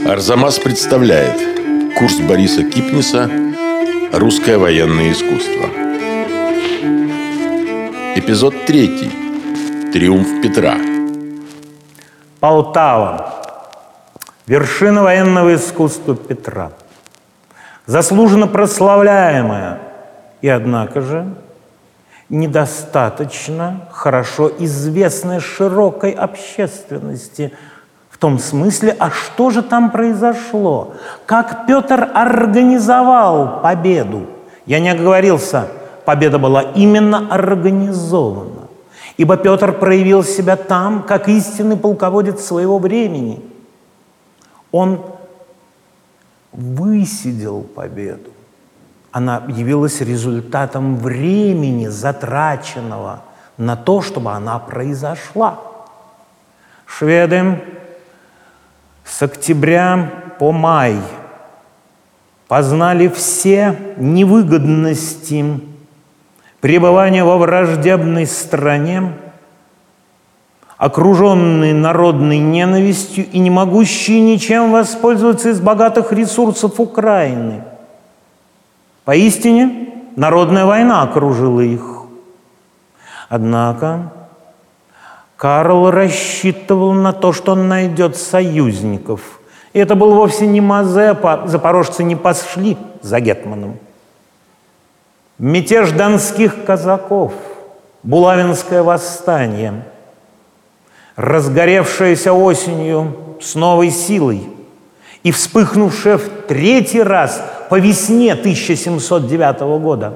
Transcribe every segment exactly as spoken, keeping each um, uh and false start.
Арзамас представляет курс Бориса Кипниса «Русское военное искусство». Эпизод третий. Триумф Петра. Полтава. Вершина военного искусства Петра. Заслуженно прославляемая и, однако же, недостаточно хорошо известная широкой общественности. В том смысле, а что же там произошло? Как Петр организовал победу? Я не оговорился, победа была именно организована. Ибо Петр проявил себя там, как истинный полководец своего времени. Он высидел победу. Она явилась результатом времени, затраченного на то, чтобы она произошла. Шведы с октября по май познали все невыгодности пребывания во враждебной стране, окруженные народной ненавистью и не могущие ничем воспользоваться из богатых ресурсов Украины. Поистине, народная война окружила их. Однако Карл рассчитывал на то, что он найдет союзников. И это был вовсе не Мазепа, запорожцы не пошли за гетманом. Мятеж донских казаков, Булавинское восстание, разгоревшееся осенью с новой силой и вспыхнувшее в третий раз по весне тысяча семьсот девятого года,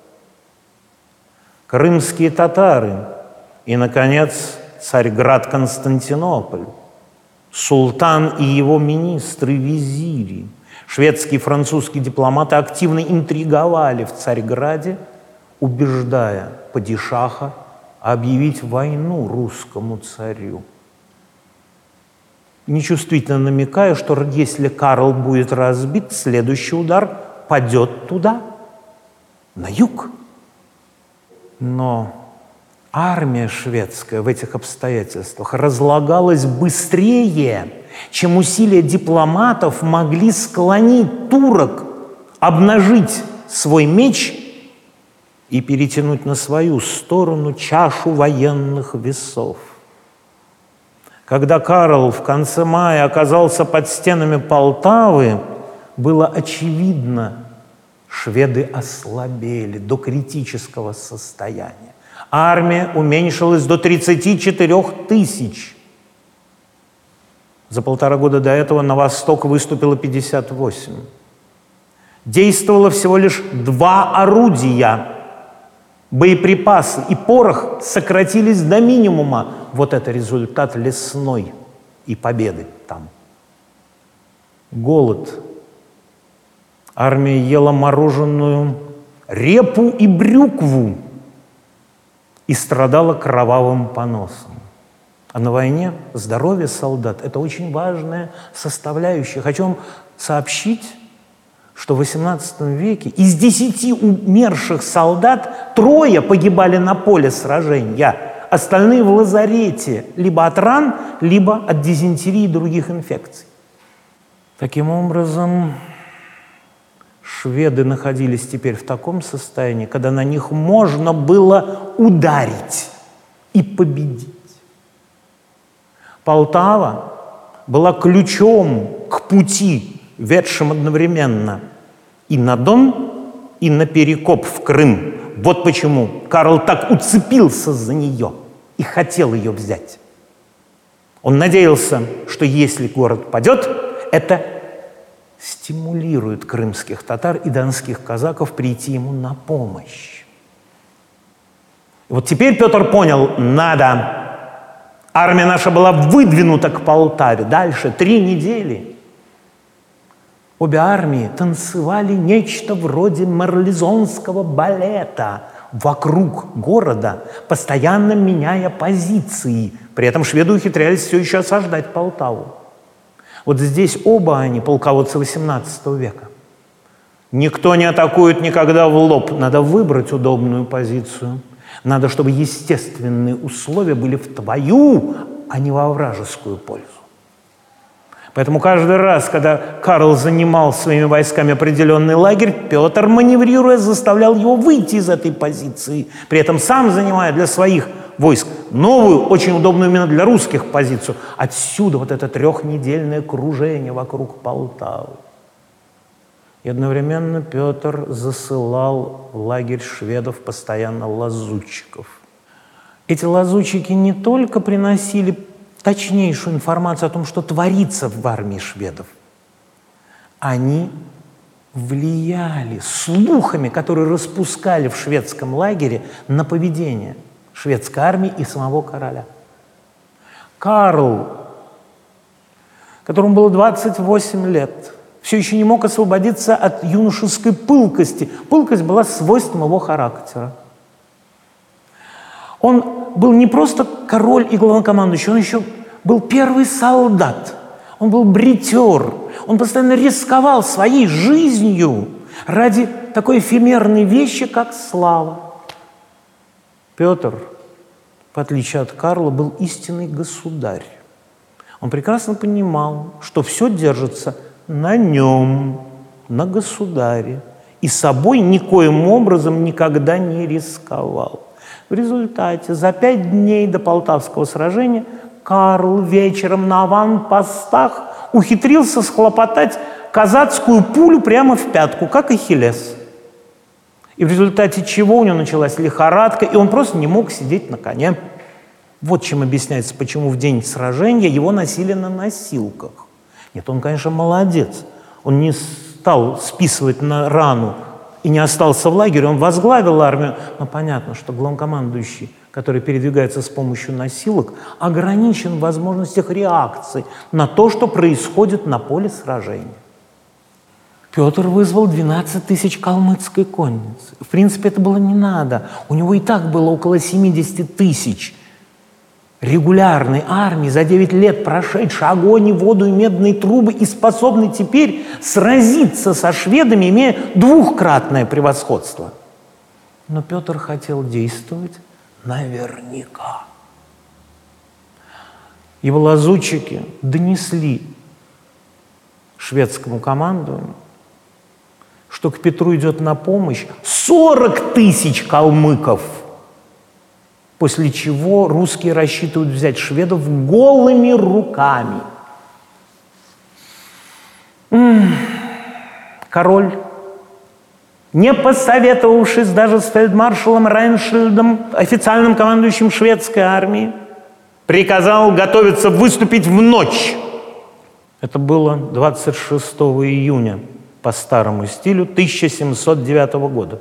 крымские татары и, наконец, Царьград Константинополь, султан и его министры, визири, шведские и французские дипломаты активно интриговали в Царьграде, убеждая падишаха объявить войну русскому царю. Нечувствительно намекая, что если Карл будет разбит, следующий удар падет туда, на юг. Но армия шведская в этих обстоятельствах разлагалась быстрее, чем усилия дипломатов могли склонить турок обнажить свой меч и перетянуть на свою сторону чашу военных весов. Когда Карл в конце мая оказался под стенами Полтавы, было очевидно, шведы ослабели до критического состояния. Армия уменьшилась до тридцати четырёх тысяч. За полтора года до этого на восток выступило пятьдесят восемь. Действовало всего лишь два орудия. Боеприпасы и порох сократились до минимума. Вот это результат лесной и победы там. Голод. Армия ела мороженую репу и брюкву и страдала кровавым поносом. А на войне здоровье солдат – это очень важная составляющая. Хочу вам сообщить, что в восемнадцатом веке из десяти умерших солдат трое погибали на поле сражения, остальные в лазарете либо от ран, либо от дизентерии и других инфекций. Таким образом, шведы находились теперь в таком состоянии, когда на них можно было ударить и победить. Полтава была ключом к пути, ведшим одновременно и на Дон, и на перекоп в Крым. Вот почему Карл так уцепился за нее и хотел ее взять. Он надеялся, что если город падет, это стимулирует крымских татар и донских казаков прийти ему на помощь. И вот теперь Петр понял, надо. Армия наша была выдвинута к Полтаве. Дальше три недели. Обе армии танцевали нечто вроде марлезонского балета вокруг города, постоянно меняя позиции. При этом шведы ухитрялись все еще осаждать Полтаву. Вот здесь оба они полководцы восемнадцатого века. Никто не атакует никогда в лоб. Надо выбрать удобную позицию. Надо, чтобы естественные условия были в твою, а не во вражескую пользу. Поэтому каждый раз, когда Карл занимал своими войсками определенный лагерь, Петр, маневрируя, заставлял его выйти из этой позиции, при этом сам занимая для своих войск новую, очень удобную именно для русских позицию. Отсюда вот это трехнедельное кружение вокруг Полтавы. И одновременно Петр засылал в лагерь шведов постоянно лазутчиков. Эти лазутчики не только приносили точнейшую информацию о том, что творится в армии шведов, они влияли слухами, которые распускали в шведском лагере, на поведение шведской армии и самого короля. Карл, которому было двадцать восемь лет, все еще не мог освободиться от юношеской пылкости. Пылкость была свойством его характера. Он был не просто король и главнокомандующий, он еще был первый солдат, он был бритер, он постоянно рисковал своей жизнью ради такой эфемерной вещи, как слава. Петр, в отличие от Карла, был истинный государь. Он прекрасно понимал, что все держится на нем, на государе, и собой никоим образом никогда не рисковал. В результате за пять дней до Полтавского сражения Карл вечером на аванпостах ухитрился схлопотать казацкую пулю прямо в пятку, как Ахиллес. И в результате чего у него началась лихорадка, и он просто не мог сидеть на коне. Вот чем объясняется, почему в день сражения его носили на носилках. Нет, он, конечно, молодец. Он не стал списывать на рану и не остался в лагере, он возглавил армию. Но понятно, что главнокомандующий, который передвигается с помощью носилок, ограничен в возможностях реакции на то, что происходит на поле сражения. Петр вызвал двенадцать тысяч калмыцкой конницы. В принципе, это было не надо. У него и так было около семьдесят тысяч регулярной армии, за девять лет прошедшей огонь и воду и медные трубы, и способной теперь сразиться со шведами, имея двухкратное превосходство. Но Петр хотел действовать наверняка. Его лазутчики донесли шведскому командованию, что к Петру идет на помощь сорок тысяч калмыков, после чего русские рассчитывают взять шведов голыми руками. М-м. Король, не посоветовавшись даже с фельдмаршалом Рейншельдом, официальным командующим шведской армией, приказал готовиться выступить в ночь. Это было двадцать шестого июня по старому стилю тысяча семьсот девятого года.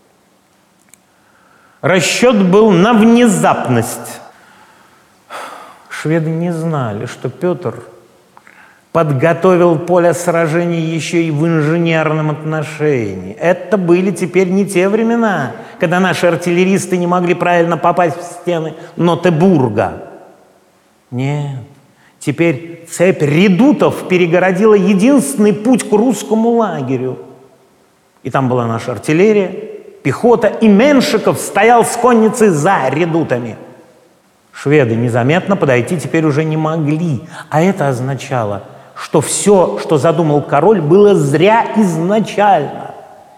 Расчет был на внезапность. Шведы не знали, что Петр подготовил поле сражений еще и в инженерном отношении. Это были теперь не те времена, когда наши артиллеристы не могли правильно попасть в стены Нотебурга. Нет, теперь цепь редутов перегородила единственный путь к русскому лагерю. И там была наша артиллерия, пехота, и Меншиков стоял с конницей за редутами. Шведы незаметно подойти теперь уже не могли, а это означало, что все, что задумал король, было зря изначально.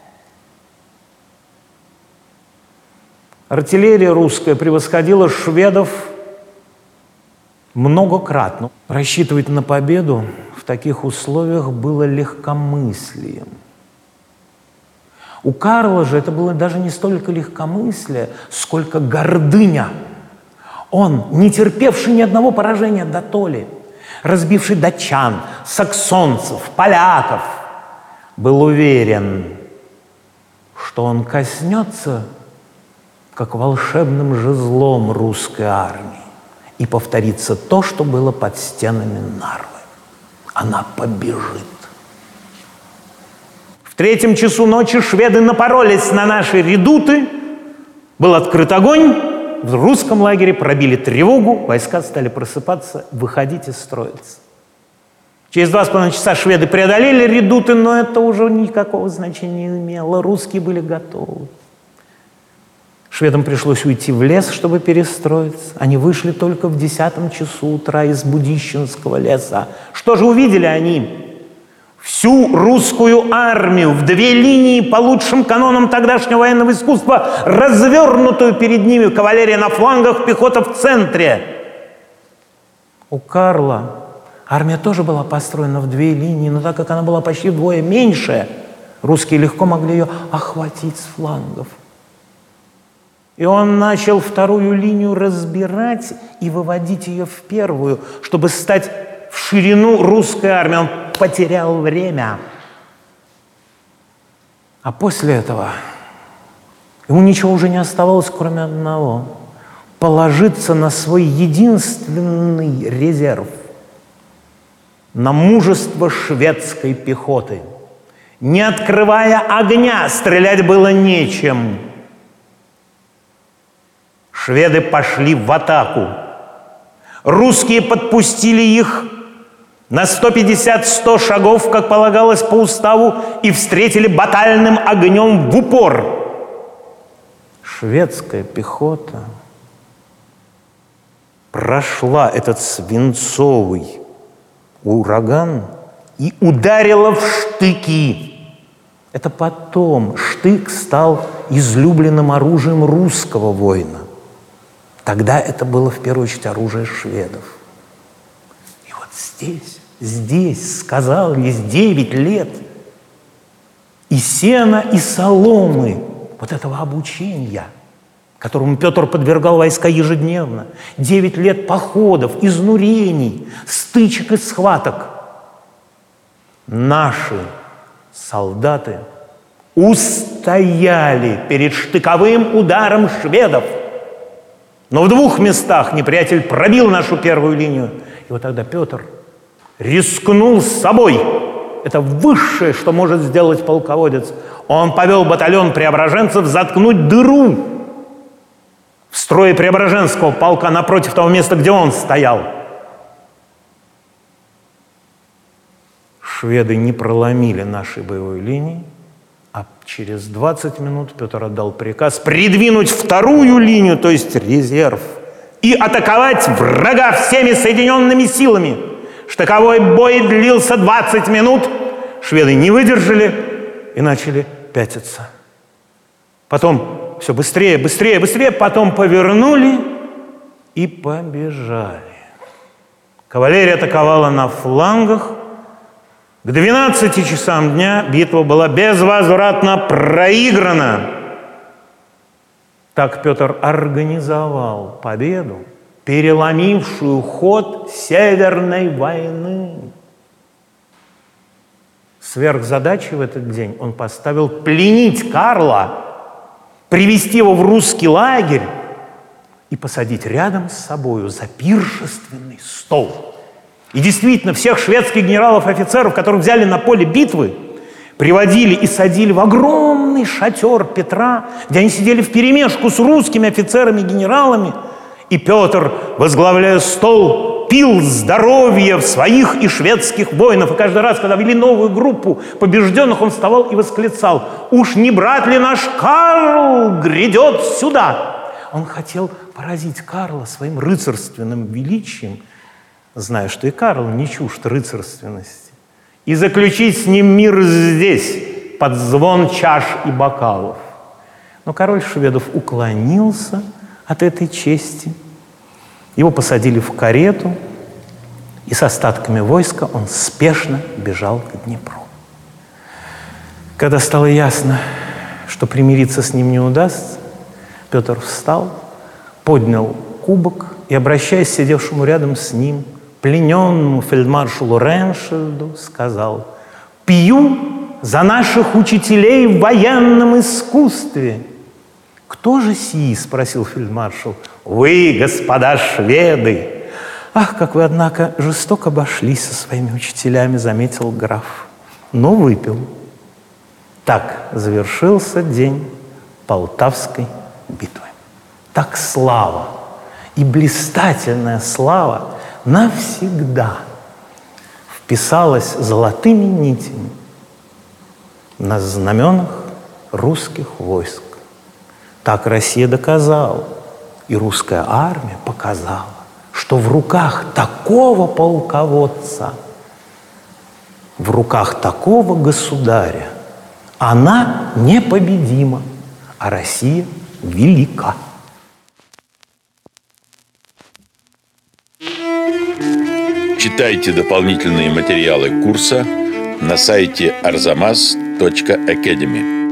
Артиллерия русская превосходила шведов многократно. Рассчитывать на победу в таких условиях было легкомыслием. У Карла же это было даже не столько легкомыслие, сколько гордыня. Он, не терпевший ни одного поражения дотоле, разбивший датчан, саксонцев, поляков, был уверен, что он коснется, как волшебным жезлом, русской армии, и повторится то, что было под стенами Нарвы. Она побежит. В третьем часу ночи шведы напоролись на наши редуты, был открыт огонь, в русском лагере пробили тревогу, войска стали просыпаться, выходить и строиться. Через два с половиной часа шведы преодолели редуты, но это уже никакого значения не имело, русские были готовы. Шведам пришлось уйти в лес, чтобы перестроиться. Они вышли только в десятом часу утра из Будищенского леса. Что же увидели они? Всю русскую армию в две линии по лучшим канонам тогдашнего военного искусства, развернутую перед ними, кавалерия на флангах, пехота в центре. У Карла армия тоже была построена в две линии, но так как она была почти вдвое меньше, русские легко могли ее охватить с флангов. И он начал вторую линию разбирать и выводить ее в первую, чтобы стать в ширину русской армии. Он потерял время. А после этого ему ничего уже не оставалось, кроме одного – положиться на свой единственный резерв, на мужество шведской пехоты. Не открывая огня, стрелять было нечем. Шведы пошли в атаку. Русские подпустили их на сто пятьдесят — сто шагов, как полагалось по уставу, и встретили батальным огнем в упор. Шведская пехота прошла этот свинцовый ураган и ударила в штыки. Это потом штык стал излюбленным оружием русского воина. Тогда это было в первую очередь оружие шведов. И вот здесь, здесь сказались девять лет и сена, и соломы вот этого обучения, которому Петр подвергал войска ежедневно. Девять лет походов, изнурений, стычек и схваток. Наши солдаты устояли перед штыковым ударом шведов. Но в двух местах неприятель пробил нашу первую линию. И вот тогда Петр рискнул с собой. Это высшее, что может сделать полководец. Он повел батальон преображенцев заткнуть дыру в строе Преображенского полка напротив того места, где он стоял. Шведы не проломили нашей боевой линии, а через двадцать минут Петр отдал приказ придвинуть вторую линию, то есть резерв, и атаковать врага всеми соединенными силами. Штыковой бой длился двадцать минут. Шведы не выдержали и начали пятиться. Потом все быстрее, быстрее, быстрее, потом повернули и побежали. Кавалерия атаковала на флангах. К двенадцати часам дня битва была безвозвратно проиграна. Так Петр организовал победу, переломившую ход Северной войны. Сверхзадачей в этот день он поставил пленить Карла, привести его в русский лагерь и посадить рядом с собою за пиршественный стол. И действительно, всех шведских генералов-офицеров, которых взяли на поле битвы, приводили и садили в огромный шатер Петра, где они сидели вперемешку с русскими офицерами и генералами. И Петр, возглавляя стол, пил здоровье своих и шведских воинов. И каждый раз, когда вели новую группу побежденных, он вставал и восклицал: «Уж не брат ли наш Карл грядет сюда?» Он хотел поразить Карла своим рыцарственным величием, зная, что и Карл не чужд рыцарственности, и заключить с ним мир здесь, под звон чаш и бокалов. Но король шведов уклонился от этой чести. Его посадили в карету, и с остатками войска он спешно бежал к Днепру. Когда стало ясно, что примириться с ним не удастся, Петр встал, поднял кубок и, обращаясь к сидевшему рядом с ним плененному фельдмаршалу Реншельду, сказал: «Пью за наших учителей в военном искусстве». «Кто же сии?» – спросил фельдмаршал. «Вы, господа шведы». «Ах, как вы, однако, жестоко обошлись со своими учителями», – заметил граф. Но выпил. Так завершился день Полтавской битвы. Так слава и блистательная слава навсегда вписалась золотыми нитями на знаменах русских войск. Так Россия доказала, и русская армия показала, что в руках такого полководца, в руках такого государя она непобедима, а Россия велика. Читайте дополнительные материалы курса на сайте арзамас точка академи.